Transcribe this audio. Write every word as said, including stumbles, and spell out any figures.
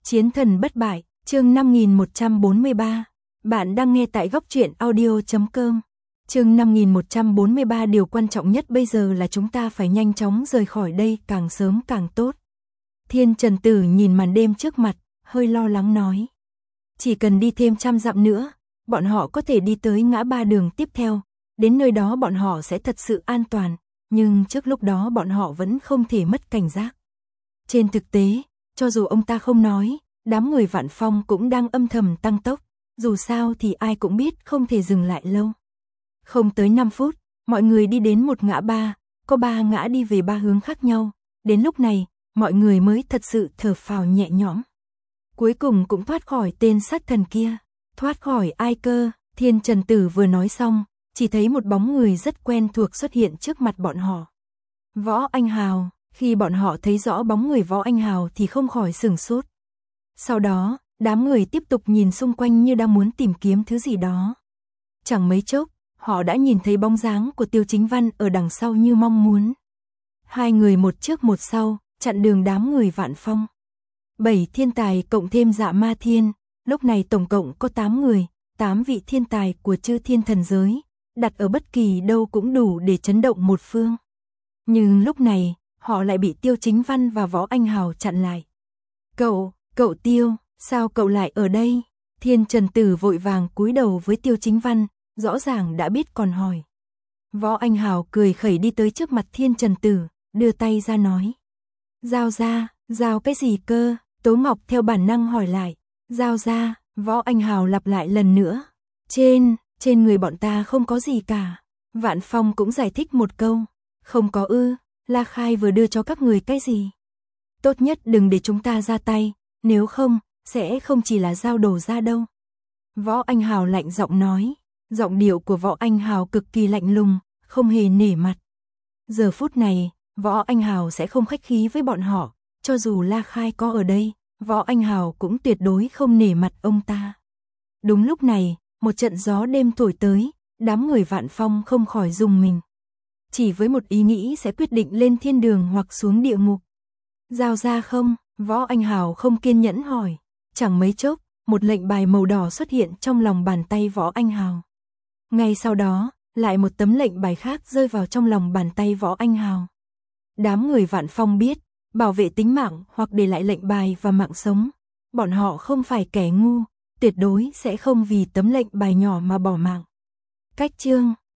Chiến thần bất bại, chương năm nghìn một trăm bốn mươi ba. Bạn đang nghe tại góc truyện audio chấm com. Chương năm nghìn một trăm bốn mươi ba, điều quan trọng nhất bây giờ là chúng ta phải nhanh chóng rời khỏi đây, càng sớm càng tốt. Thiên Trần Tử nhìn màn đêm trước mặt, hơi lo lắng nói. Chỉ cần đi thêm trăm dặm nữa, bọn họ có thể đi tới ngã ba đường tiếp theo, đến nơi đó bọn họ sẽ thật sự an toàn, nhưng trước lúc đó bọn họ vẫn không thể mất cảnh giác. Trên thực tế, cho dù ông ta không nói, đám người Vạn Phong cũng đang âm thầm tăng tốc, dù sao thì ai cũng biết không thể dừng lại lâu. Không tới năm phút, mọi người đi đến một ngã ba, có ba ngã đi về ba hướng khác nhau, đến lúc này, mọi người mới thật sự thở phào nhẹ nhõm. Cuối cùng cũng thoát khỏi tên sát thần kia. Thoát khỏi ai cơ? Thiên Trần Tử vừa nói xong, chỉ thấy một bóng người rất quen thuộc xuất hiện trước mặt bọn họ. Võ Anh Hào. Khi bọn họ thấy rõ bóng người Võ Anh Hào thì không khỏi sửng sốt. Sau đó, đám người tiếp tục nhìn xung quanh như đang muốn tìm kiếm thứ gì đó. Chẳng mấy chốc, họ đã nhìn thấy bóng dáng của Tiêu Chính Văn ở đằng sau như mong muốn. Hai người một trước một sau, chặn đường đám người Vạn Phong. Bảy thiên tài cộng thêm Dạ Ma Thiên, lúc này tổng cộng có tám người, tám vị thiên tài của chư thiên thần giới, đặt ở bất kỳ đâu cũng đủ để chấn động một phương. Nhưng lúc này, họ lại bị Tiêu Chính Văn và Võ Anh Hào chặn lại. Cậu, cậu Tiêu, sao cậu lại ở đây? Thiên Trần Tử vội vàng cúi đầu với Tiêu Chính Văn, rõ ràng đã biết còn hỏi. Võ Anh Hào cười khẩy đi tới trước mặt Thiên Trần Tử, đưa tay ra nói. Giao ra, giao cái gì cơ? Tố Ngọc theo bản năng hỏi lại. Giao ra, Võ Anh Hào lặp lại lần nữa. Trên, trên người bọn ta không có gì cả. Vạn Phong cũng giải thích một câu. Không có ư. La Khai vừa đưa cho các người cái gì? Tốt nhất đừng để chúng ta ra tay, nếu không, sẽ không chỉ là giao đồ ra đâu. Võ Anh Hào lạnh giọng nói, giọng điệu của Võ Anh Hào cực kỳ lạnh lùng, không hề nể mặt. Giờ phút này, Võ Anh Hào sẽ không khách khí với bọn họ, cho dù La Khai có ở đây, Võ Anh Hào cũng tuyệt đối không nể mặt ông ta. Đúng lúc này, một trận gió đêm thổi tới, đám người Vạn Phong không khỏi rùng mình. Chỉ với một ý nghĩ sẽ quyết định lên thiên đường hoặc xuống địa ngục. Giao ra không? Võ Anh Hào không kiên nhẫn hỏi. Chẳng mấy chốc, một lệnh bài màu đỏ xuất hiện trong lòng bàn tay Võ Anh Hào. Ngay sau đó, lại một tấm lệnh bài khác rơi vào trong lòng bàn tay Võ Anh Hào. Đám người Vạn Phong biết, bảo vệ tính mạng hoặc để lại lệnh bài và mạng sống. Bọn họ không phải kẻ ngu, tuyệt đối sẽ không vì tấm lệnh bài nhỏ mà bỏ mạng. Cách chương